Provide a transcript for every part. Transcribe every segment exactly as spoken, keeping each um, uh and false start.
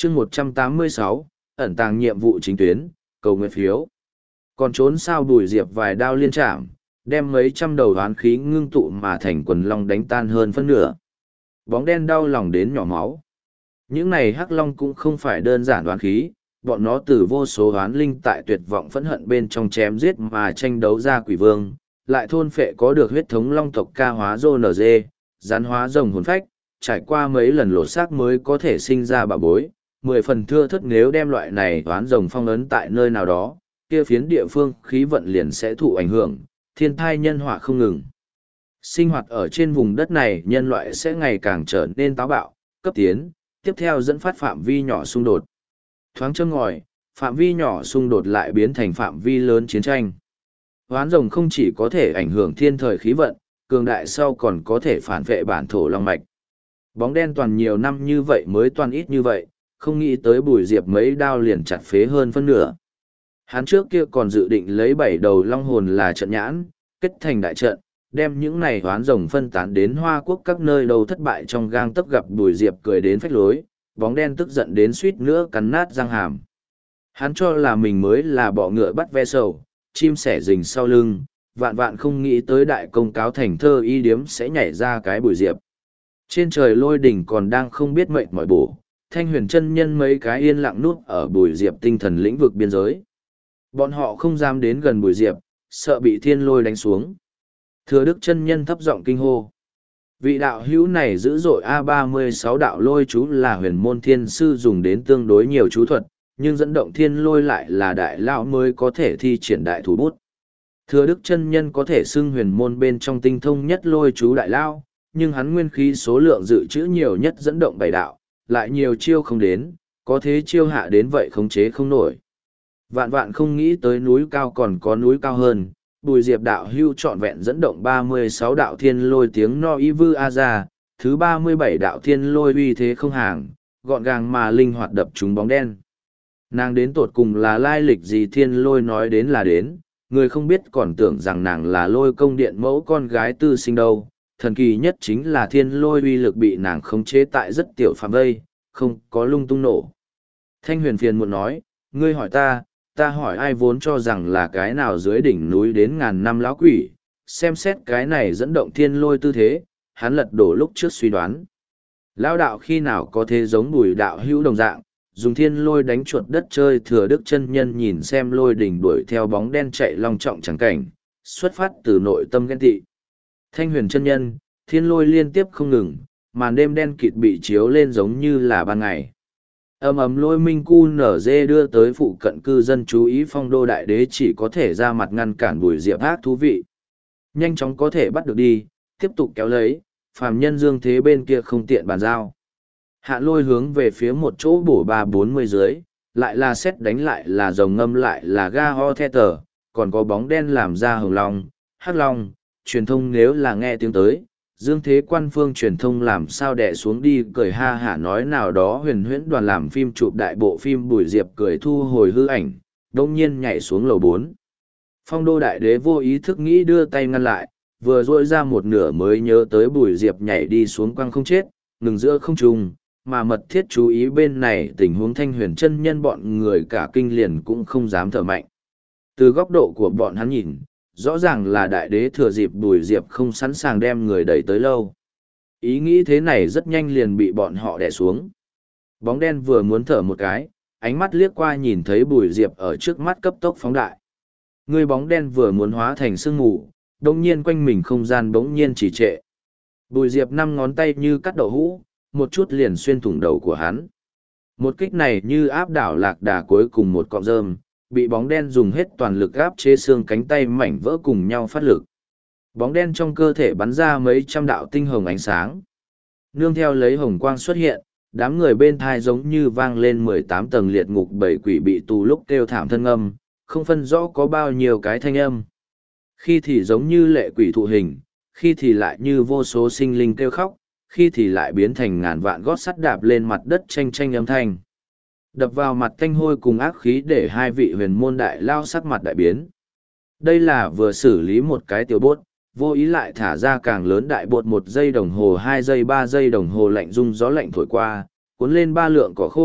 chương một trăm tám mươi sáu, ẩn tàng nhiệm vụ chính tuyến, cầu nguyện phiếu. Còn trốn sao Bùi Diệp vài đao liên chạm, đem mấy trăm đầu hoán khí ngưng tụ mà thành quần long đánh tan hơn phân nửa. Bóng đen đau lòng đến nhỏ máu. Những này hắc long cũng không phải đơn giản hoán khí, bọn nó từ vô số hoán linh tại tuyệt vọng phẫn hận bên trong chém giết mà tranh đấu ra quỷ vương, lại thôn phệ có được huyết thống long tộc ca hóa rô nờ dê, rắn hóa rồng hồn phách, trải qua mấy lần lột xác mới có thể sinh ra bà bối, mười phần thưa thất nếu đem loại này hoán rồng phong ấn tại nơi nào đó, kia phiến địa phương khí vận liền sẽ thụ ảnh hưởng, thiên thai nhân họa không ngừng. Sinh hoạt ở trên vùng đất này nhân loại sẽ ngày càng trở nên táo bạo, cấp tiến, tiếp theo dẫn phát phạm vi nhỏ xung đột. Thoáng châm ngòi, phạm vi nhỏ xung đột lại biến thành phạm vi lớn chiến tranh. Hoán rồng không chỉ có thể ảnh hưởng thiên thời khí vận, cường đại sau còn có thể phản vệ bản thổ long mạch. Bóng đen toàn nhiều năm như vậy mới toàn ít như vậy, không nghĩ tới Bùi Diệp mấy đao liền chặt phế hơn phân nửa. Hắn trước kia còn dự định lấy bảy đầu long hồn là trận nhãn, kết thành đại trận, đem những này hoán rồng phân tán đến Hoa Quốc các nơi đầu thất bại trong gang tấc gặp Bùi Diệp cười đến phách lối, bóng đen tức giận đến suýt nữa cắn nát răng hàm. Hắn cho là mình mới là bọ ngựa bắt ve sầu, chim sẻ rình sau lưng, vạn vạn không nghĩ tới đại công cáo thành thơ y điếm sẽ nhảy ra cái Bùi Diệp. Trên trời lôi đỉnh còn đang không biết mệnh mỏi bổ, Thanh Huyền chân nhân mấy cái yên lặng nút ở Bùi Diệp tinh thần lĩnh vực biên giới. Bọn họ không dám đến gần Bùi Diệp, sợ bị thiên lôi đánh xuống. Thừa Đức chân nhân thấp giọng kinh hô. Vị đạo hữu này dữ dội A ba mươi sáu đạo lôi chú là huyền môn thiên sư dùng đến tương đối nhiều chú thuật, nhưng dẫn động thiên lôi lại là đại lão mới có thể thi triển đại thủ bút. Thừa Đức chân nhân có thể xưng huyền môn bên trong tinh thông nhất lôi chú đại lão, nhưng hắn nguyên khí số lượng dự trữ nhiều nhất dẫn động bảy đạo, lại nhiều chiêu không đến, có thế chiêu hạ đến vậy khống chế không nổi. Vạn vạn không nghĩ tới núi cao còn có núi cao hơn, Bùi Diệp đạo hưu trọn vẹn dẫn động ba mươi sáu đạo thiên lôi tiếng no y vư a ra, thứ ba mươi bảy đạo thiên lôi uy thế không hàng, gọn gàng mà linh hoạt đập trúng bóng đen. Nàng đến tột cùng là lai lịch gì thiên lôi nói đến là đến, người không biết còn tưởng rằng nàng là lôi công điện mẫu con gái tư sinh đâu. Thần kỳ nhất chính là thiên lôi uy lực bị nàng khống chế tại rất tiểu phạm vây, không có lung tung nổ. Thanh Huyền phiền muốn nói, ngươi hỏi ta, ta hỏi ai vốn cho rằng là cái nào dưới đỉnh núi đến ngàn năm lão quỷ, xem xét cái này dẫn động thiên lôi tư thế, hắn lật đổ lúc trước suy đoán. Lão đạo khi nào có thế giống Bùi đạo hữu đồng dạng, dùng thiên lôi đánh chuột đất chơi. Thừa Đức chân nhân nhìn xem lôi đỉnh đuổi theo bóng đen chạy long trọng chẳng cảnh, xuất phát từ nội tâm ghen tị. Thanh Huyền chân nhân, thiên lôi liên tiếp không ngừng, màn đêm đen kịt bị chiếu lên giống như là ban ngày. Ầm ầm lôi minh cu nở dê đưa tới phụ cận cư dân chú ý, Phong Đô đại đế chỉ có thể ra mặt ngăn cản Bùi Diệp ác thú vị. Nhanh chóng có thể bắt được đi, tiếp tục kéo lấy, phàm nhân dương thế bên kia không tiện bàn giao. Hạn lôi hướng về phía một chỗ bổ ba bốn mươi dưới, lại là xét đánh lại là rồng ngâm lại là ga ho the tờ, còn có bóng đen làm ra hồng long, hắc long, truyền thông nếu là nghe tiếng tới. Dương thế quan phương truyền thông làm sao đẻ xuống đi cười ha hả nói nào đó huyền huyễn đoàn làm phim chụp đại bộ phim Bùi Diệp cười thu hồi hư ảnh, đông nhiên nhảy xuống lầu bốn. Phong Đô đại đế vô ý thức nghĩ đưa tay ngăn lại, vừa rỗi ra một nửa mới nhớ tới Bùi Diệp nhảy đi xuống quăng không chết, ngừng giữa không trung, mà mật thiết chú ý bên này tình huống. Thanh Huyền chân nhân bọn người cả kinh liền cũng không dám thở mạnh. Từ góc độ của bọn hắn nhìn, rõ ràng là đại đế thừa dịp Bùi Diệp không sẵn sàng đem người đẩy tới lâu. Ý nghĩ thế này rất nhanh liền bị bọn họ đè xuống. Bóng đen vừa muốn thở một cái, ánh mắt liếc qua nhìn thấy Bùi Diệp ở trước mắt cấp tốc phóng đại. Người bóng đen vừa muốn hóa thành sương mù, đồng nhiên quanh mình không gian bỗng nhiên trì trệ. Bùi Diệp năm ngón tay như cắt đậu hũ, một chút liền xuyên thủng đầu của hắn. Một kích này như áp đảo lạc đà cuối cùng một cọng rơm, bị bóng đen dùng hết toàn lực áp chế xương cánh tay mảnh vỡ cùng nhau phát lực. Bóng đen trong cơ thể bắn ra mấy trăm đạo tinh hồng ánh sáng. Nương theo lấy hồng quang xuất hiện, đám người bên thai giống như vang lên mười tám tầng liệt ngục, bảy quỷ bị tù lúc kêu thảm thân âm, không phân rõ có bao nhiêu cái thanh âm. Khi thì giống như lệ quỷ thụ hình, khi thì lại như vô số sinh linh kêu khóc, khi thì lại biến thành ngàn vạn gót sắt đạp lên mặt đất tranh tranh âm thanh. Đập vào mặt tanh hôi cùng ác khí để hai vị huyền môn đại lao sắc mặt đại biến. Đây là vừa xử lý một cái tiểu bốt, vô ý lại thả ra càng lớn đại bột, một giây đồng hồ hai giây ba giây đồng hồ lạnh rung gió lạnh thổi qua, cuốn lên ba lượng cỏ khô,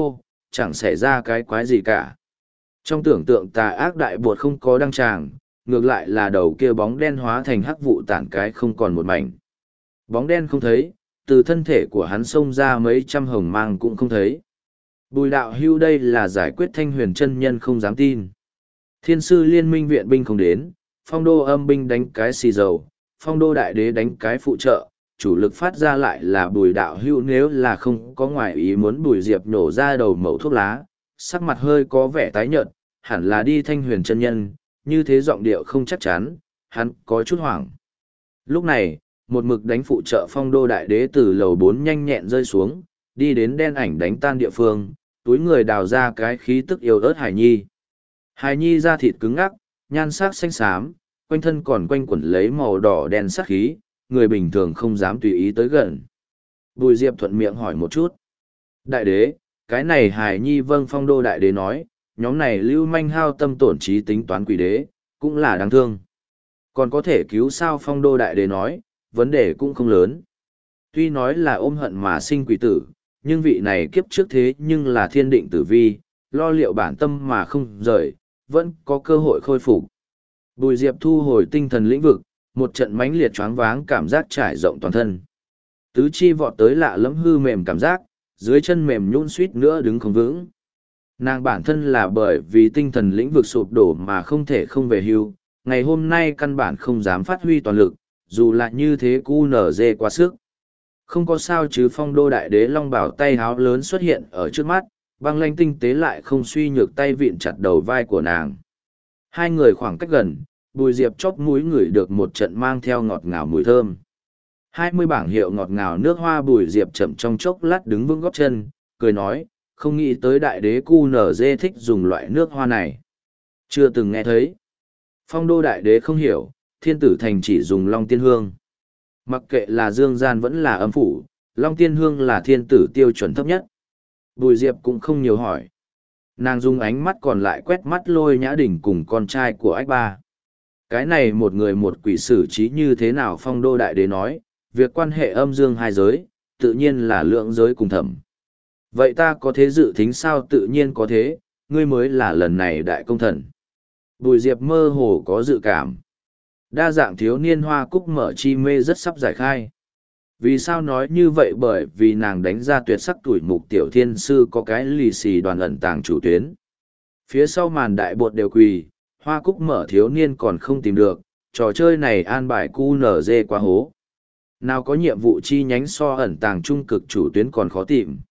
chẳng xảy ra cái quái gì cả. Trong tưởng tượng tà ác đại bột không có đăng tràng, ngược lại là đầu kia bóng đen hóa thành hắc vụ tản cái không còn một mảnh. Bóng đen không thấy, từ thân thể của hắn xông ra mấy trăm hồng mang cũng không thấy. Bùi đạo hưu đây là giải quyết Thanh Huyền chân nhân không dám tin. Thiên sư liên minh viện binh không đến, phong đô âm binh đánh cái xì dầu, phong đô đại đế đánh cái phụ trợ, chủ lực phát ra lại là bùi đạo hưu, nếu là không có ngoại ý muốn bùi diệp nhổ ra đầu mẩu thuốc lá, sắc mặt hơi có vẻ tái nhợt, hẳn là đi Thanh Huyền chân nhân, như thế giọng điệu không chắc chắn, hắn có chút hoảng. Lúc này, một mực đánh phụ trợ phong đô đại đế từ lầu bốn nhanh nhẹn rơi xuống, đi đến đen ảnh đánh tan địa phương, túi người đào ra cái khí tức yêu ớt Hải Nhi. Hải Nhi da thịt cứng ngắc, nhan sắc xanh xám, quanh thân còn quanh quẩn lấy màu đỏ đen sắc khí, người bình thường không dám tùy ý tới gần. Bùi Diệp thuận miệng hỏi một chút. Đại đế, cái này Hải Nhi vâng phong đô đại đế nói, nhóm này lưu manh hao tâm tổn trí tính toán quỷ đế, cũng là đáng thương. Còn có thể cứu sao phong đô đại đế nói, vấn đề cũng không lớn. Tuy nói là ôm hận mà sinh quỷ tử, nhưng vị này kiếp trước thế nhưng là thiên định tử vi, lo liệu bản tâm mà không rời, vẫn có cơ hội khôi phục. Bùi Diệp thu hồi tinh thần lĩnh vực, một trận mãnh liệt choáng váng cảm giác trải rộng toàn thân. Tứ chi vọt tới lạ lẫm hư mềm cảm giác, dưới chân mềm nhũn suýt nữa đứng không vững. Nàng bản thân là bởi vì tinh thần lĩnh vực sụp đổ mà không thể không về hưu, ngày hôm nay căn bản không dám phát huy toàn lực, dù là như thế cu nở dê quá sức. Không có sao chứ phong đô đại đế long bảo tay háo lớn xuất hiện ở trước mắt, băng lanh tinh tế lại không suy nhược tay vịn chặt đầu vai của nàng. Hai người khoảng cách gần, Bùi Diệp chóp mũi ngửi được một trận mang theo ngọt ngào mùi thơm. Hai mươi bảng hiệu ngọt ngào nước hoa. Bùi Diệp chậm trong chốc lát đứng vững góp chân, cười nói, không nghĩ tới đại đế cu nở dê thích dùng loại nước hoa này. Chưa từng nghe thấy. Phong đô đại đế không hiểu, thiên tử thành chỉ dùng long tiên hương. Mặc kệ là dương gian vẫn là âm phủ, long tiên hương là thiên tử tiêu chuẩn thấp nhất. Bùi Diệp cũng không nhiều hỏi. Nàng dùng ánh mắt còn lại quét mắt Lôi Nhã Đình cùng con trai của ách ba. Cái này một người một quỷ xử trí như thế nào phong đô đại đế nói, việc quan hệ âm dương hai giới, tự nhiên là lượng giới cùng thẩm. Vậy ta có thế dự tính sao? Tự nhiên có thế, ngươi mới là lần này đại công thần. Bùi Diệp mơ hồ có dự cảm. Đa dạng thiếu niên hoa cúc mở chi mê rất sắp giải khai. Vì sao nói như vậy? Bởi vì nàng đánh ra tuyệt sắc tuổi mục tiểu thiên sư có cái lì xì đoàn ẩn tàng chủ tuyến. Phía sau màn đại bột đều quỳ, hoa cúc mở thiếu niên còn không tìm được, trò chơi này an bài cu nở dê quá hố. Nào có nhiệm vụ chi nhánh so ẩn tàng trung cực chủ tuyến còn khó tìm.